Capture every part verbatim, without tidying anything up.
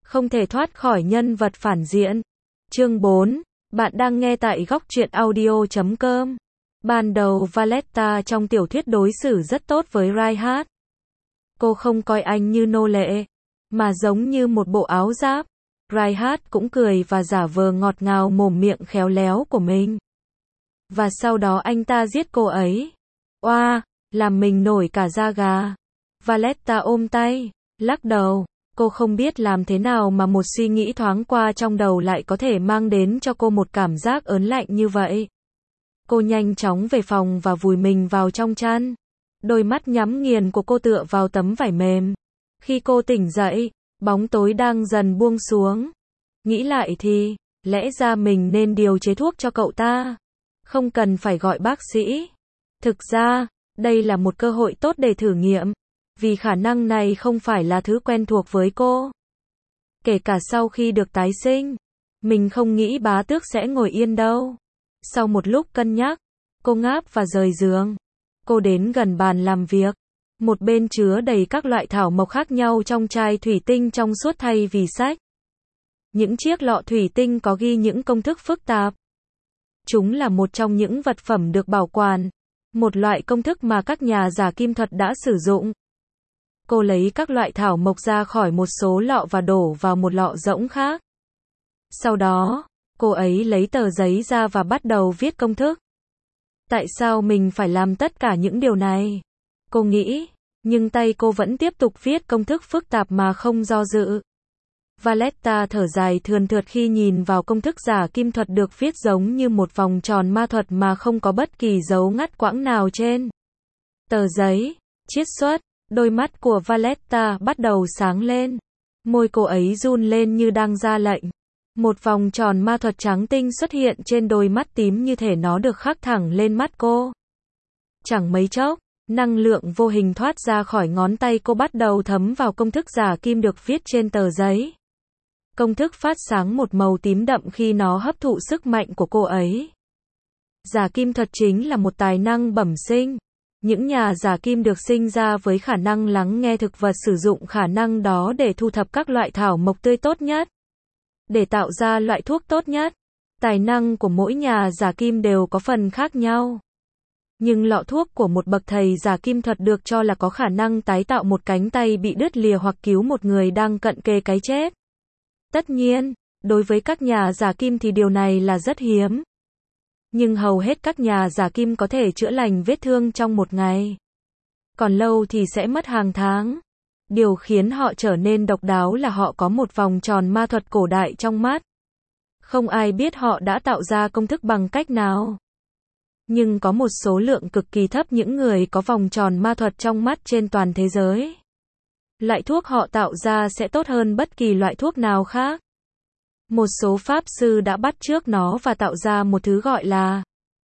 Không thể thoát khỏi nhân vật phản diện. Chương bốn. Bạn đang nghe tại góc truyện audio chấm com. Ban đầu Valletta trong tiểu thuyết đối xử rất tốt với Reinhardt. Cô không coi anh như nô lệ, mà giống như một bộ áo giáp. Reinhardt cũng cười và giả vờ ngọt ngào mồm miệng khéo léo của mình. Và sau đó anh ta giết cô ấy. Oa, làm mình nổi cả da gà. Valletta ôm tay, lắc đầu. Cô không biết làm thế nào mà một suy nghĩ thoáng qua trong đầu lại có thể mang đến cho cô một cảm giác ớn lạnh như vậy. Cô nhanh chóng về phòng và vùi mình vào trong chăn. Đôi mắt nhắm nghiền của cô tựa vào tấm vải mềm. Khi cô tỉnh dậy, bóng tối đang dần buông xuống. Nghĩ lại thì, lẽ ra mình nên điều chế thuốc cho cậu ta. Không cần phải gọi bác sĩ. Thực ra, đây là một cơ hội tốt để thử nghiệm. Vì khả năng này không phải là thứ quen thuộc với cô. Kể cả sau khi được tái sinh, mình không nghĩ bá tước sẽ ngồi yên đâu. Sau một lúc cân nhắc, cô ngáp và rời giường. Cô đến gần bàn làm việc. Một bên chứa đầy các loại thảo mộc khác nhau trong chai thủy tinh trong suốt thay vì sách. Những chiếc lọ thủy tinh có ghi những công thức phức tạp. Chúng là một trong những vật phẩm được bảo quản. Một loại công thức mà các nhà giả kim thuật đã sử dụng. Cô lấy các loại thảo mộc ra khỏi một số lọ và đổ vào một lọ rỗng khác. Sau đó, cô ấy lấy tờ giấy ra và bắt đầu viết công thức. Tại sao mình phải làm tất cả những điều này? Cô nghĩ, nhưng tay cô vẫn tiếp tục viết công thức phức tạp mà không do dự. Valletta thở dài thườn thượt khi nhìn vào công thức giả kim thuật được viết giống như một vòng tròn ma thuật mà không có bất kỳ dấu ngắt quãng nào trên tờ giấy. Chiết xuất. Đôi mắt của Valletta bắt đầu sáng lên. Môi cô ấy run lên như đang ra lệnh. Một vòng tròn ma thuật trắng tinh xuất hiện trên đôi mắt tím như thể nó được khắc thẳng lên mắt cô. Chẳng mấy chốc, năng lượng vô hình thoát ra khỏi ngón tay cô bắt đầu thấm vào công thức giả kim được viết trên tờ giấy. Công thức phát sáng một màu tím đậm khi nó hấp thụ sức mạnh của cô ấy. Giả kim thuật chính là một tài năng bẩm sinh. Những nhà giả kim được sinh ra với khả năng lắng nghe thực vật sử dụng khả năng đó để thu thập các loại thảo mộc tươi tốt nhất. Để tạo ra loại thuốc tốt nhất. Tài năng của mỗi nhà giả kim đều có phần khác nhau. Nhưng lọ thuốc của một bậc thầy giả kim thuật được cho là có khả năng tái tạo một cánh tay bị đứt lìa hoặc cứu một người đang cận kề cái chết. Tất nhiên, đối với các nhà giả kim thì điều này là rất hiếm. Nhưng hầu hết các nhà giả kim có thể chữa lành vết thương trong một ngày. Còn lâu thì sẽ mất hàng tháng. Điều khiến họ trở nên độc đáo là họ có một vòng tròn ma thuật cổ đại trong mắt. Không ai biết họ đã tạo ra công thức bằng cách nào. Nhưng có một số lượng cực kỳ thấp những người có vòng tròn ma thuật trong mắt trên toàn thế giới. Loại thuốc họ tạo ra sẽ tốt hơn bất kỳ loại thuốc nào khác. Một số pháp sư đã bắt chước nó và tạo ra một thứ gọi là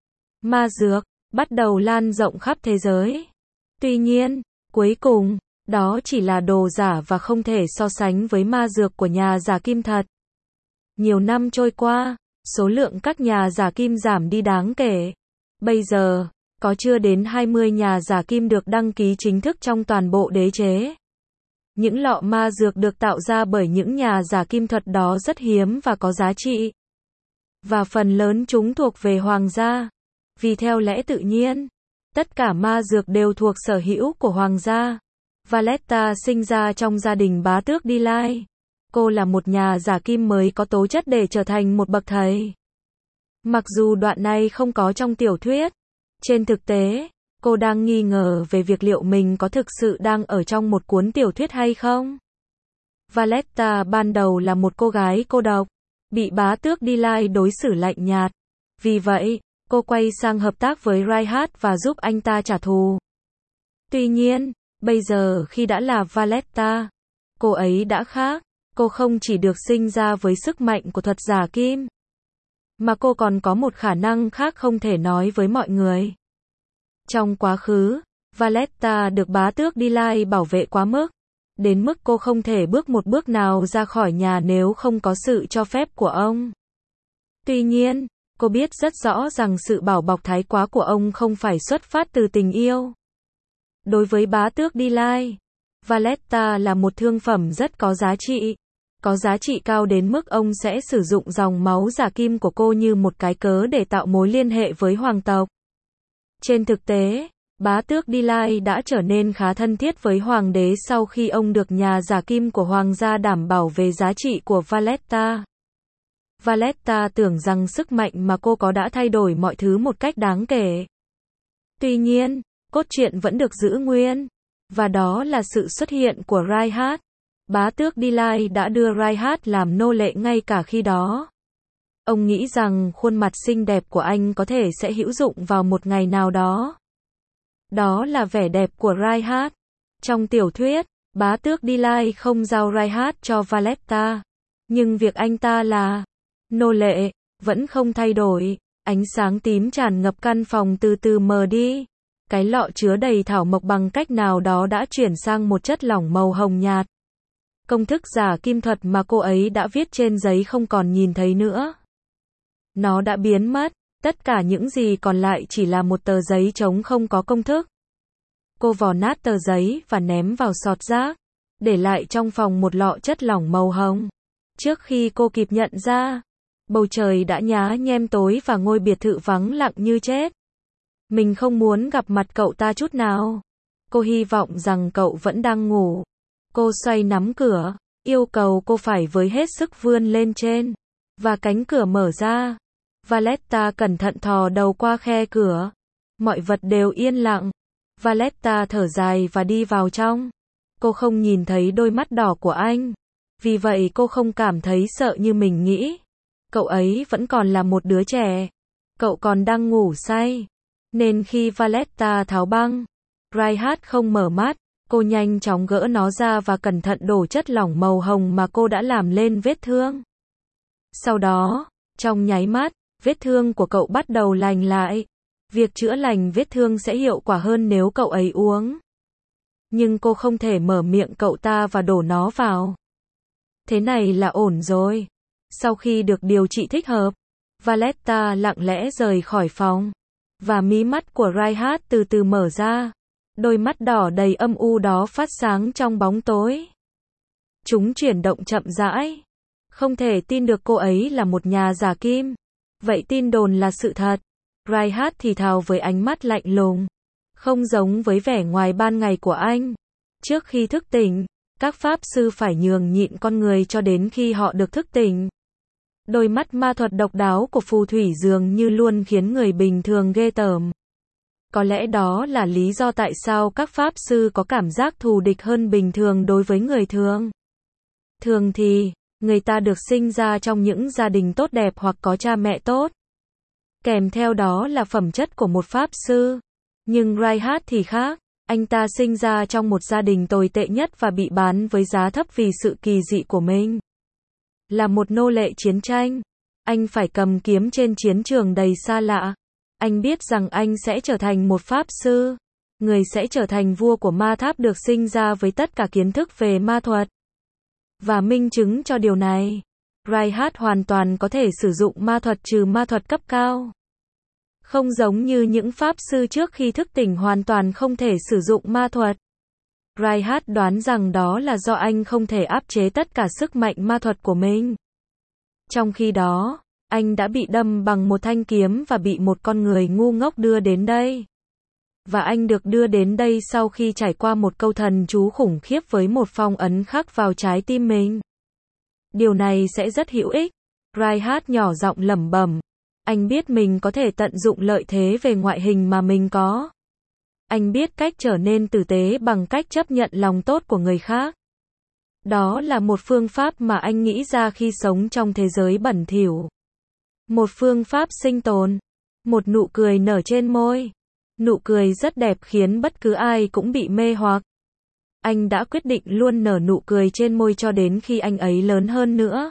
ma dược, bắt đầu lan rộng khắp thế giới. Tuy nhiên, cuối cùng, đó chỉ là đồ giả và không thể so sánh với ma dược của nhà giả kim thật. Nhiều năm trôi qua, số lượng các nhà giả kim giảm đi đáng kể. Bây giờ, có chưa đến hai mươi nhà giả kim được đăng ký chính thức trong toàn bộ đế chế. Những lọ ma dược được tạo ra bởi những nhà giả kim thuật đó rất hiếm và có giá trị. Và phần lớn chúng thuộc về hoàng gia. Vì theo lẽ tự nhiên, tất cả ma dược đều thuộc sở hữu của hoàng gia. Valletta sinh ra trong gia đình bá tước Đi Lai. Cô là một nhà giả kim mới có tố chất để trở thành một bậc thầy. Mặc dù đoạn này không có trong tiểu thuyết, trên thực tế, cô đang nghi ngờ về việc liệu mình có thực sự đang ở trong một cuốn tiểu thuyết hay không. Valletta ban đầu là một cô gái cô độc, bị bá tước Đi Lai đối xử lạnh nhạt. Vì vậy, cô quay sang hợp tác với Reinhardt và giúp anh ta trả thù. Tuy nhiên, bây giờ khi đã là Valletta, cô ấy đã khác. Cô không chỉ được sinh ra với sức mạnh của thuật giả kim, mà cô còn có một khả năng khác không thể nói với mọi người. Trong quá khứ, Valletta được bá tước Đi Lai bảo vệ quá mức, đến mức cô không thể bước một bước nào ra khỏi nhà nếu không có sự cho phép của ông. Tuy nhiên, cô biết rất rõ rằng sự bảo bọc thái quá của ông không phải xuất phát từ tình yêu. Đối với bá tước Đi Lai, Valletta là một thương phẩm rất có giá trị. có giá trị cao đến mức ông sẽ sử dụng dòng máu giả kim của cô như một cái cớ để tạo mối liên hệ với hoàng tộc. Trên thực tế, bá tước Delay đã trở nên khá thân thiết với hoàng đế sau khi ông được nhà giả kim của hoàng gia đảm bảo về giá trị của Valletta. Valletta tưởng rằng sức mạnh mà cô có đã thay đổi mọi thứ một cách đáng kể. Tuy nhiên, cốt truyện vẫn được giữ nguyên, và đó là sự xuất hiện của Reinhard. Bá tước Delay đã đưa Reinhard làm nô lệ ngay cả khi đó. Ông nghĩ rằng khuôn mặt xinh đẹp của anh có thể sẽ hữu dụng vào một ngày nào đó. Đó là vẻ đẹp của Reinhard. Trong tiểu thuyết, bá tước Delay không giao Reinhard cho Valletta, nhưng việc anh ta là nô lệ vẫn không thay đổi. Ánh sáng tím tràn ngập căn phòng từ từ mờ đi. Cái lọ chứa đầy thảo mộc bằng cách nào đó đã chuyển sang một chất lỏng màu hồng nhạt. Công thức giả kim thuật mà cô ấy đã viết trên giấy không còn nhìn thấy nữa. Nó đã biến mất, tất cả những gì còn lại chỉ là một tờ giấy trống không có công thức. Cô vò nát tờ giấy và ném vào sọt rác, để lại trong phòng một lọ chất lỏng màu hồng. Trước khi cô kịp nhận ra, bầu trời đã nhá nhem tối và ngôi biệt thự vắng lặng như chết. Mình không muốn gặp mặt cậu ta chút nào. Cô hy vọng rằng cậu vẫn đang ngủ. Cô xoay nắm cửa, yêu cầu cô phải với hết sức vươn lên trên. Và cánh cửa mở ra. Valletta cẩn thận thò đầu qua khe cửa. Mọi vật đều yên lặng. Valletta thở dài và đi vào trong. Cô không nhìn thấy đôi mắt đỏ của anh. Vì vậy cô không cảm thấy sợ như mình nghĩ. Cậu ấy vẫn còn là một đứa trẻ. Cậu còn đang ngủ say. Nên khi Valletta tháo băng, Reinhard không mở mắt. Cô nhanh chóng gỡ nó ra và cẩn thận đổ chất lỏng màu hồng mà cô đã làm lên vết thương. Sau đó, trong nháy mắt, vết thương của cậu bắt đầu lành lại. Việc chữa lành vết thương sẽ hiệu quả hơn nếu cậu ấy uống. Nhưng cô không thể mở miệng cậu ta và đổ nó vào. Thế này là ổn rồi. Sau khi được điều trị thích hợp, Valletta lặng lẽ rời khỏi phòng. Và mí mắt của Reinhard từ từ mở ra. Đôi mắt đỏ đầy âm u đó phát sáng trong bóng tối. Chúng chuyển động chậm rãi. Không thể tin được cô ấy là một nhà giả kim. Vậy tin đồn là sự thật. Reinhard thì thào với ánh mắt lạnh lùng. Không giống với vẻ ngoài ban ngày của anh. Trước khi thức tỉnh, các pháp sư phải nhường nhịn con người cho đến khi họ được thức tỉnh. Đôi mắt ma thuật độc đáo của phù thủy dường như luôn khiến người bình thường ghê tởm. Có lẽ đó là lý do tại sao các pháp sư có cảm giác thù địch hơn bình thường đối với người thường. Thường thì, người ta được sinh ra trong những gia đình tốt đẹp hoặc có cha mẹ tốt. Kèm theo đó là phẩm chất của một pháp sư. Nhưng Reinhard thì khác. Anh ta sinh ra trong một gia đình tồi tệ nhất và bị bán với giá thấp vì sự kỳ dị của mình. Là một nô lệ chiến tranh, anh phải cầm kiếm trên chiến trường đầy xa lạ. Anh biết rằng anh sẽ trở thành một pháp sư. Người sẽ trở thành vua của ma tháp được sinh ra với tất cả kiến thức về ma thuật. Và minh chứng cho điều này, Reinhard hoàn toàn có thể sử dụng ma thuật trừ ma thuật cấp cao. Không giống như những pháp sư trước khi thức tỉnh hoàn toàn không thể sử dụng ma thuật. Reinhard đoán rằng đó là do anh không thể áp chế tất cả sức mạnh ma thuật của mình. Trong khi đó, anh đã bị đâm bằng một thanh kiếm và bị một con người ngu ngốc đưa đến đây. Và anh được đưa đến đây sau khi trải qua một câu thần chú khủng khiếp với một phong ấn khắc vào trái tim mình. Điều này sẽ rất hữu ích. Reinhard nhỏ giọng lẩm bẩm. Anh biết mình có thể tận dụng lợi thế về ngoại hình mà mình có. Anh biết cách trở nên tử tế bằng cách chấp nhận lòng tốt của người khác. Đó là một phương pháp mà anh nghĩ ra khi sống trong thế giới bẩn thỉu. Một phương pháp sinh tồn. Một nụ cười nở trên môi. Nụ cười rất đẹp khiến bất cứ ai cũng bị mê hoặc. Anh đã quyết định luôn nở nụ cười trên môi cho đến khi anh ấy lớn hơn nữa.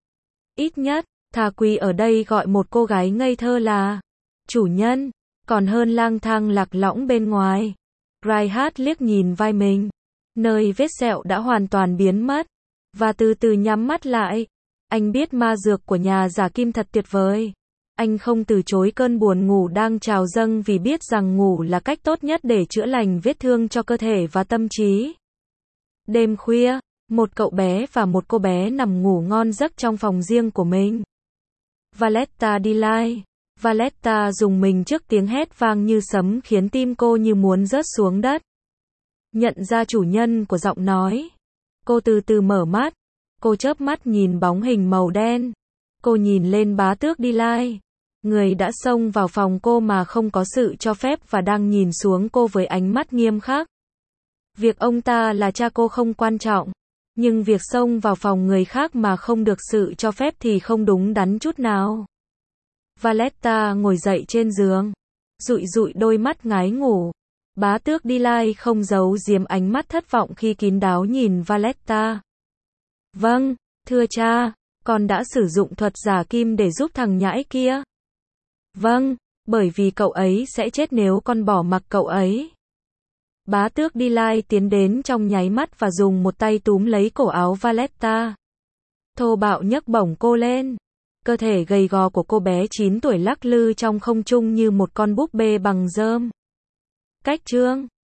Ít nhất, thà Quý ở đây gọi một cô gái ngây thơ là chủ nhân, còn hơn lang thang lạc lõng bên ngoài. Reinhard liếc nhìn vai mình, nơi vết sẹo đã hoàn toàn biến mất, và từ từ nhắm mắt lại. Anh biết ma dược của nhà giả kim thật tuyệt vời. Anh không từ chối cơn buồn ngủ đang trào dâng vì biết rằng ngủ là cách tốt nhất để chữa lành vết thương cho cơ thể và tâm trí. Đêm khuya, Một cậu bé và một cô bé nằm ngủ ngon giấc trong phòng riêng của mình. Valletta đi live. Valletta dùng mình trước tiếng hét vang như sấm khiến tim cô như muốn rớt xuống đất. Nhận ra chủ nhân của giọng nói. Cô từ từ mở mắt. Cô chớp mắt nhìn bóng hình màu đen. Cô nhìn lên bá tước đi live. Người đã xông vào phòng cô mà không có sự cho phép và đang nhìn xuống cô với ánh mắt nghiêm khắc. Việc ông ta là cha cô không quan trọng. Nhưng việc xông vào phòng người khác mà không được sự cho phép thì không đúng đắn chút nào. Valletta ngồi dậy trên giường. Dụi dụi đôi mắt ngái ngủ. Bá tước đi live không giấu giếm ánh mắt thất vọng khi kín đáo nhìn Valletta. Vâng, thưa cha, con đã sử dụng thuật giả kim để giúp thằng nhãi kia. Vâng, bởi vì cậu ấy sẽ chết nếu con bỏ mặc cậu ấy. Bá tước đi live tiến đến trong nháy mắt và dùng một tay túm lấy cổ áo Valletta. Thô bạo nhấc bổng cô lên. Cơ thể gầy gò của cô bé chín tuổi lắc lư trong không trung như một con búp bê bằng rơm. Cách chương